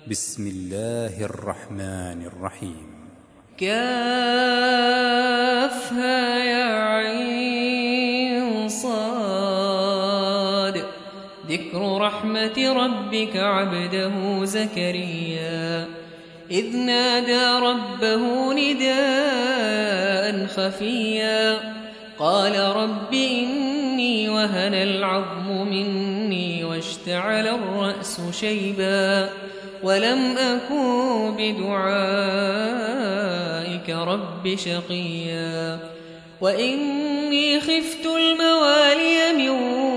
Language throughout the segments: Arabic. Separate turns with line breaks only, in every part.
بسم الله الرحمن الرحيم.
كافها يا عين صاد. ذكر رحمة ربك عبده زكريا إذ نادى ربه نداء خفيا قال رب إني وهن العظم مني واشتعل الرأس شيبا ولم أكن بدعائك رب شقيا وإني خفت الموالي من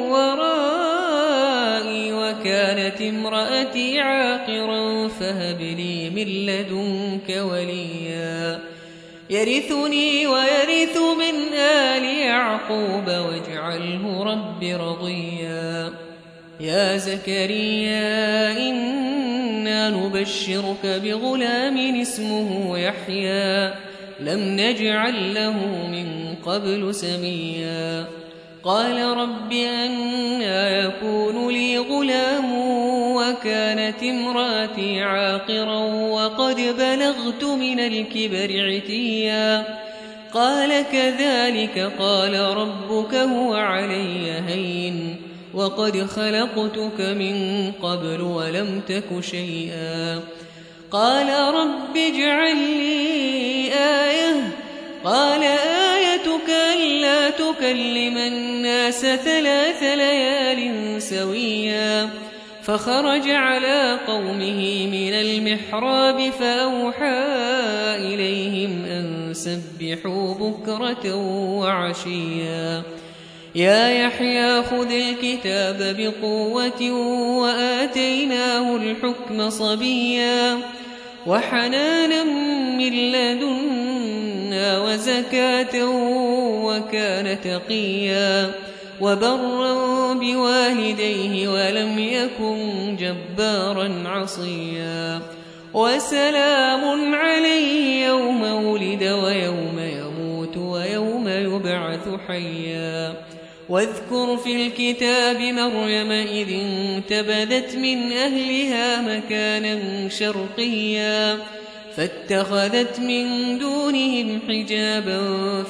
ورائي وكانت امرأتي عاقرا فهب لي من لدنك وليا يرثني ويرث من آل يعقوب واجعله رب رضيا يا زكريا إنا نبشرك بغلام اسمه يحيى لم نجعل له من قبل سميا قال رب أنى يكون لي غلام وكانت امرأتي عاقرا وقد بلغت من الكبر عتيا قال كذلك قال ربك هو علي هين وقد خلقتك من قبل ولم تك شيئا قال رب اجعل لي آية قال آيتك ألا تكلم الناس 3 ليال سويا فخرج على قومه من المحراب فأوحى إليهم أن سبحوا بكرة وعشيا يا يحيى خذ الكتاب بقوة وآتيناه الحكم صبيا وحنانا من لدنا وزكاة وكان تقيا وبرا بوالديه ولم يكن جبارا عصيا وسلام عليه يوم ولد ويوم يموت ويوم يبعث حيا واذكر في الكتاب مريم إذ انتبذت من أهلها مكانا شرقيا فاتخذت من دونهم حجابا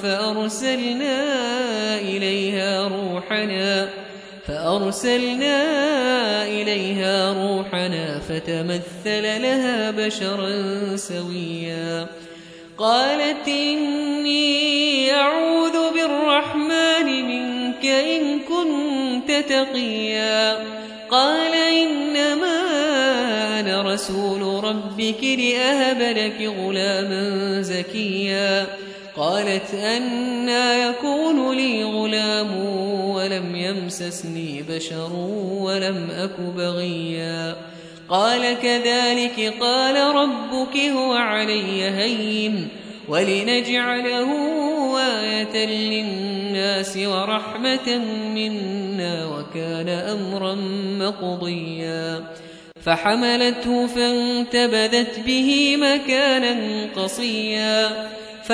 فأرسلنا إليها روحنا فتمثل لها بشرا سويا قالت إني أعوذ بالرحمن منك إن كنت تقيا قال إنما أنا رسول ربك لأهب لك غلاما زكيا قالت أنى يكون لي غلام ولم يمسسني بشر ولم أك بغيا قال كذلك قال ربك هو علي هين ولنجعله آية للناس ورحمة منا وكان أمرا مقضيا فحملته فانتبذت به مكانا قصيا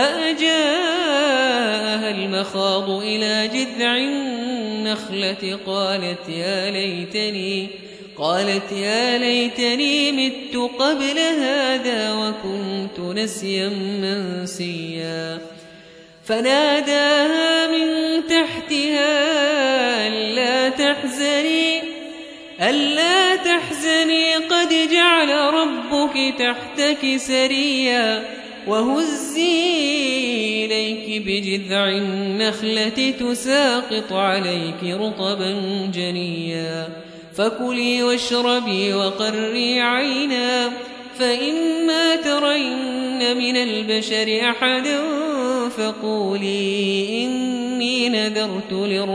فأجاءها المخاض إلى جذع النخلة قالت يا ليتني مت قبل هذا وكنت نسيا منسيا فناداها من تحتها ألا تحزني قد جعل ربك تحتك سريا وهزي إليك بجذع النخلة تساقط عليك رطبا جنيا فكلي واشربي وقري عينا فإما ترين من البشر أحدا فقولي إني نذرت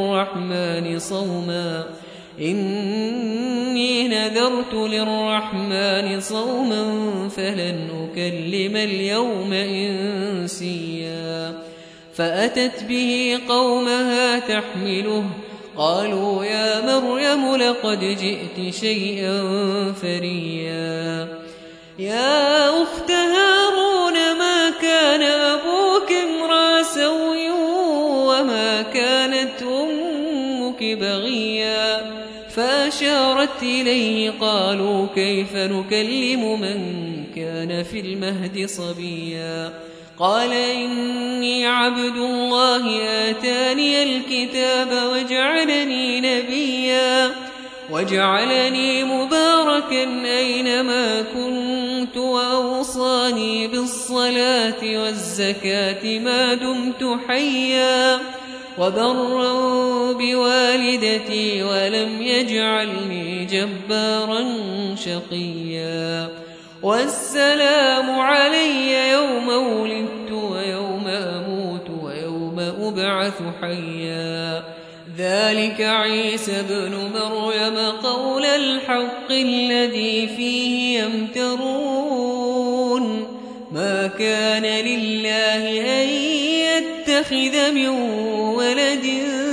للرحمن صوما فلن أكلم اليوم إنسيا فأتت به قومها تحمله قالوا يا مريم لقد جئت شيئا فريا يا أخت هارون ما كان أبوك امرأ سوء وما كانت أمك بغيا فأشارت أشارت إليه قالوا كيف نكلم من كان في المهد صبيا قال إني عبد الله آتاني الكتاب وجعلني نبيا وجعلني مباركا أينما كنت وأوصاني بالصلاة والزكاة ما دمت حيا وبرا بوالدتي ولم يجعلني جبارا شقيا والسلام علي يوم ولدت ويوم أموت ويوم أبعث حيا ذلك عيسى ابن مريم قول الحق الذي فيه يمترون ما كان لله أن يتخذ من ولد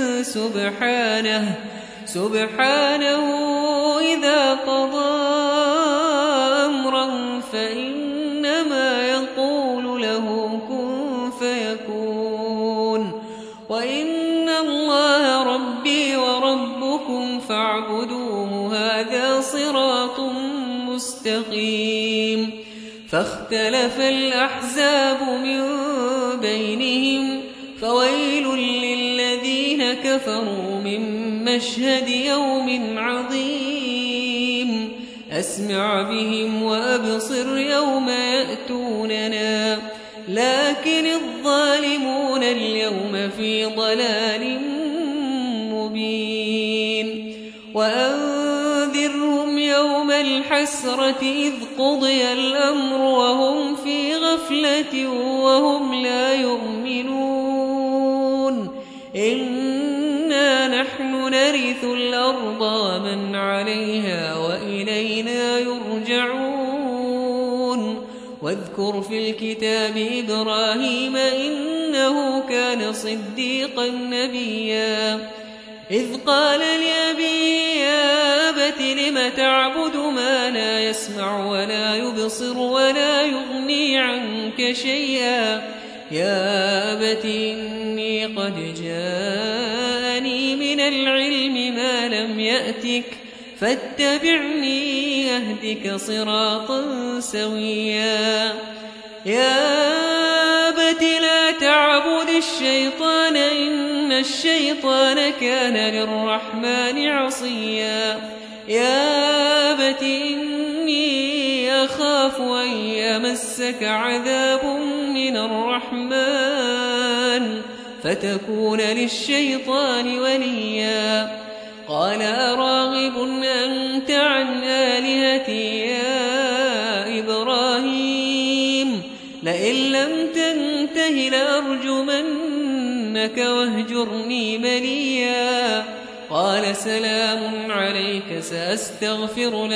سبحانه إذا قضى أمرا فإنما يقول له كن فيكون وإن الله ربي وربكم فاعبدوه هذا صراط مستقيم فاختلف الأحزاب من بينهم فويل للذين كفروا من مشهد يوم عظيم أسمع بهم وأبصر يوم يأتوننا لكن الظالمون اليوم في ضلال مبين وأنذرهم يوم الحسرة إذ قضي الأمر وهم في غفلة وهم لا يؤمنون إنا نحن نرث الأرض ومن عليها وإلينا يرجعون واذكر في الكتاب إبراهيم إنه كان صديقا نبيا إذ قال لأبيه يا أبت لم تعبد ما لا يسمع ولا يبصر ولا يغني عنك شيئا يا أبت إني قد جاءني من العلم ما لم يأتك فاتبعني أهدك صراطا سويا يا أبت لا تعبد الشيطان إن الشيطان كان للرحمن عصيا يا أبت إني أخاف أن يمسك عذاب من الرحمن فتكون للشيطان وليا قال أراغب أنت عن آلهتي يا إبراهيم لئن لم تنته لأرجمنك واهجرني مليا قال سلام عليك سأستغفر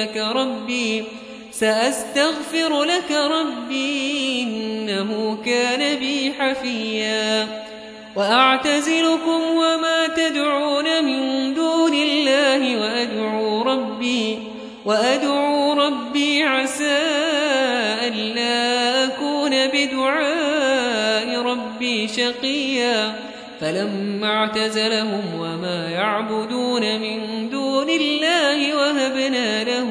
لك ربي إنه كان بي حفيا وأعتزلكم وما تدعون من دون الله وأدعو ربي عسى ألا أكون بدعاء ربي شقيا فلما اعتزلهم وما يعبدون من دون الله وهبنا له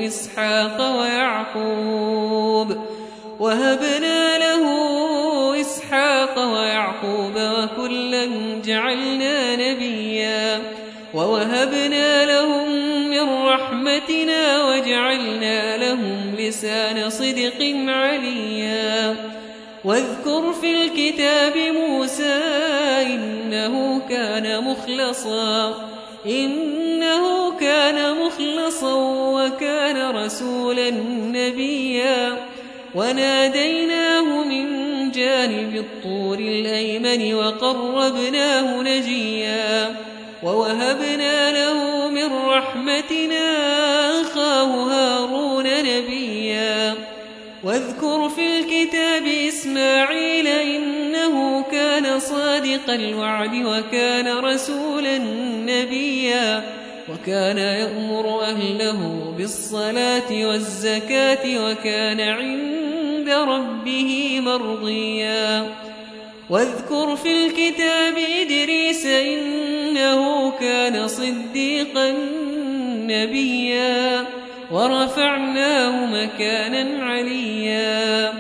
إسحاق ويعقوب وكلا جعلنا نبيا ووهبنا لهم من رحمتنا وجعلنا لهم لسان صدق عليا واذكر في الكتاب موسى إنه كان مخلصا وكان رسولا نبيا وناديناه من جانب الطور الأيمن وقربناه نجيا ووهبنا له من رحمتنا أخاه هارون نبيا واذكر في الكتاب إسماعيل إنه كان صادق الوعد وكان رسولا نبيا وكان يأمر أهله بالصلاة والزكاة وكان عند ربه مرضيا واذكر في الكتاب إدريس إنه كان صديقا نبيا ورفعناه مكانا عليا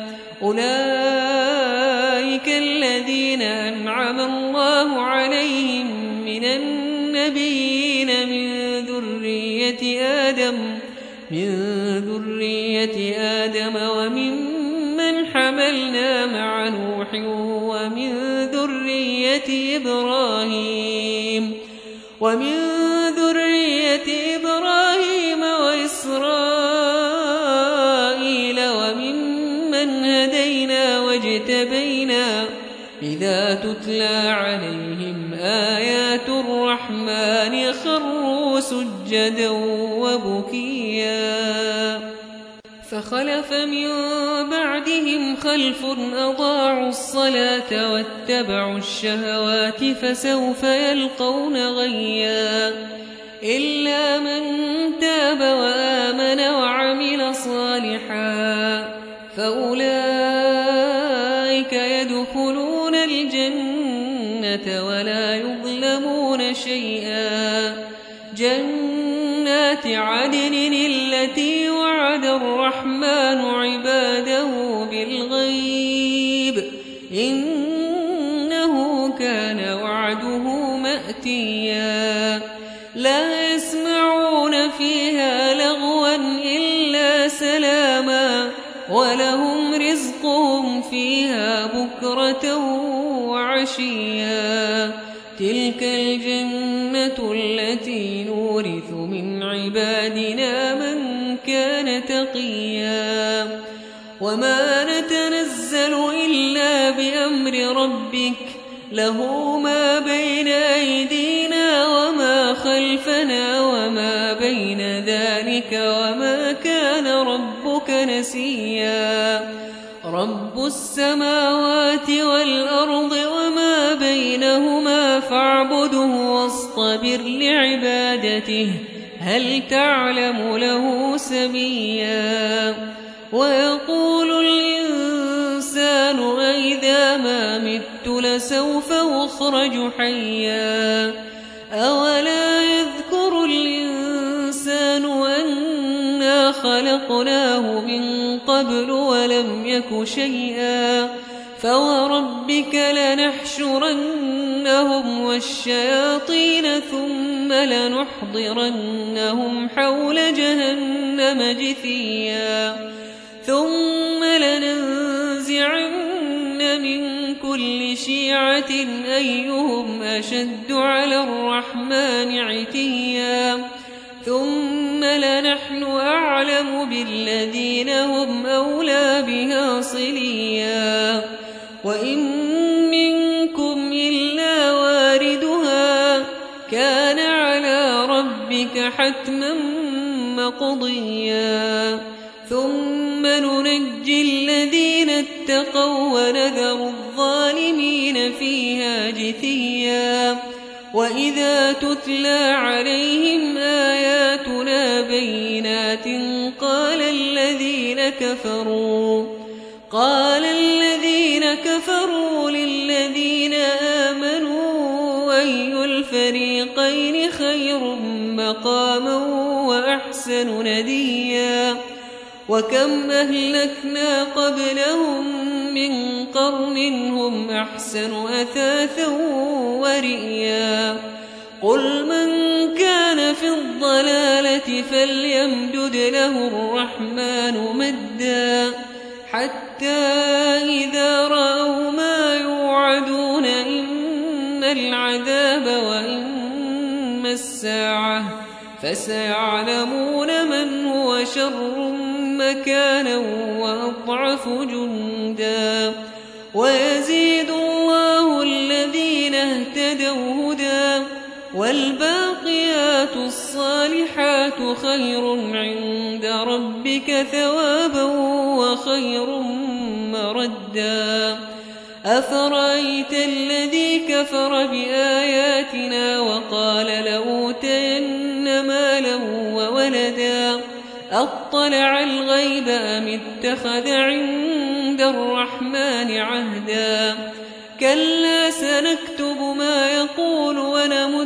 أولئك الذين أنعم الله عليهم من النبيين من ذرية آدم وممن حملنا مع نوح ومن ذرية إبراهيم وإسرائيل وممن هدينا واجتبينا إذا تتلى عليهم آيات الرحمن خروا سجدا وبكيا فخلف من بعدهم خلف أضاعوا الصلاة واتبعوا الشهوات فسوف يلقون غيا إلا من تاب وآمن وعمل صالحا فأولئك يدخلون الجنة ولا يظلمون شيئا جنات عدن التي وعد الرحمن عباده بالغيب إنه كان وعده مأتيا لا يسمعون فيها لغوا إلا سلاما ولهم رزقهم فيها بكرة وعشيا تلك الجنة التي نورث من عبادنا من كان تقيا وما نتنزل إلا بأمر ربك له ما بين أيدينا وما خلفنا وما بين ذلك وما كان ربك نسيا رب السماوات والأرض وما بينهما فاعبده واصطبر لعبادته هل تعلم له سميا ويقول الإنسان أإذا ما مت لسوف أخرج حيا أولا يذكر الإنسان أنا خلقناه من قبل ولم يك شيئا فوربك لنحشرنهم والشياطين ثم لنحضرنهم حول جهنم جثيا ثم لننزعن من كل شيعة أيهم أشد على الرحمن عتيا ثم لنحن أعلم بالذين هم أولى بها صليا وإن منكم إلا واردها كان على ربك حتما مقضيا ثم ننجي الذين اتقوا ونذر الظالمين فيها جثيا وإذا تتلى عليهم آياتنا بينات قال الذين كفروا للذين آمنوا أي الفريقين خير مقاما وأحسن نديا وكم أهلكنا قبلهم من قرن هم أحسن أثاثا ورئيا قل من كان في الضلالة فليمدد له الرحمن مدا حتى إذا رأوا ما يوعدون إما العذاب وإما الساعة فسيعلمون من هو شر مكانا وأضعف جندا ويزيد الله الذين اهتدوا هدى والباقيات الصالحات خير عند ربك ثوابا وخير مردا أفرأيت الذي كفر بآياتنا وقال لأوتين مالا وولدا أطلع الغيب أم اتخذ عند الرحمن عهدا كلا سنكتب ما يقول ونمد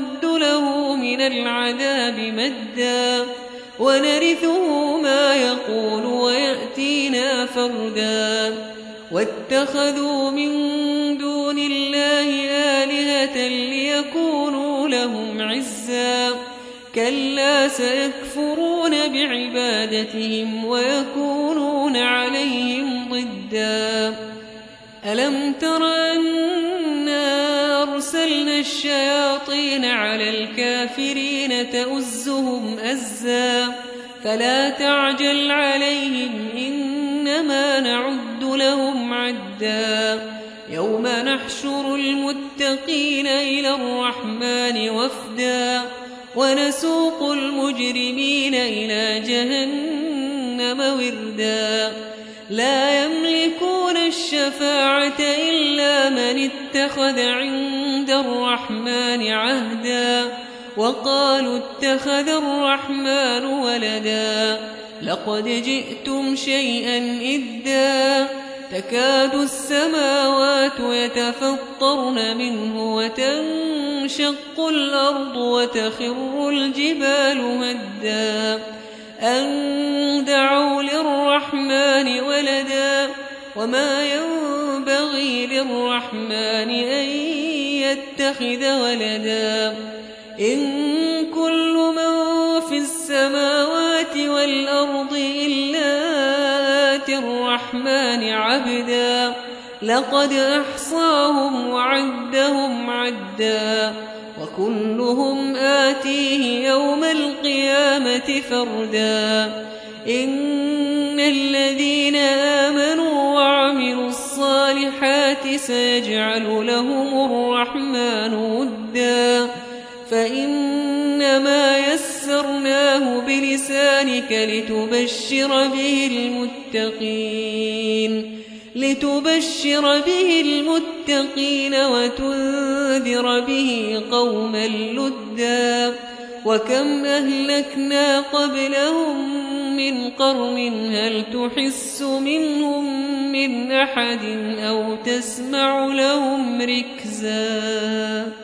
له من العذاب مدا ونرثه ما يقول ويأتينا فردا واتخذوا من دون الله آلهة ليكونوا لهم عزا كلا سيكفرون بعبادتهم ويكونون عليهم ضدا ألم تر أنا أرسلنا الشياطين على الكافرين تؤزهم أزا فلا تعجل عليهم إنما نعد لهم عدا يوم نحشر المتقين إلى الرحمن وفدا ونسوق المجرمين إلى جهنم وردا لا يملكون الشفاعة إلا من اتخذ عند الرحمن عهدا وقالوا اتخذ الرحمن ولدا لقد جئتم شيئا إدا تكاد السماوات يتفطرن منه وتنشق الأرض وتخر الجبال هدا أن دعوا للرحمن ولدا وما ينبغي للرحمن أن يتخذ ولدا إن كل من في السماوات والأرض إلا آتي الرحمن عبدا لقد أحصاهم وعدهم عدا وكلهم آتيه يوم القيامة فردا إن الذين آمنوا وعملوا الصالحات سيجعل لهم الرحمن ودا فإنما يسرناه بلسانك لتبشر به المتقين وتنذر به قوما لدا وكم أهلكنا قبلهم من قرن هل تحس منهم من أحد أو تسمع لهم ركزا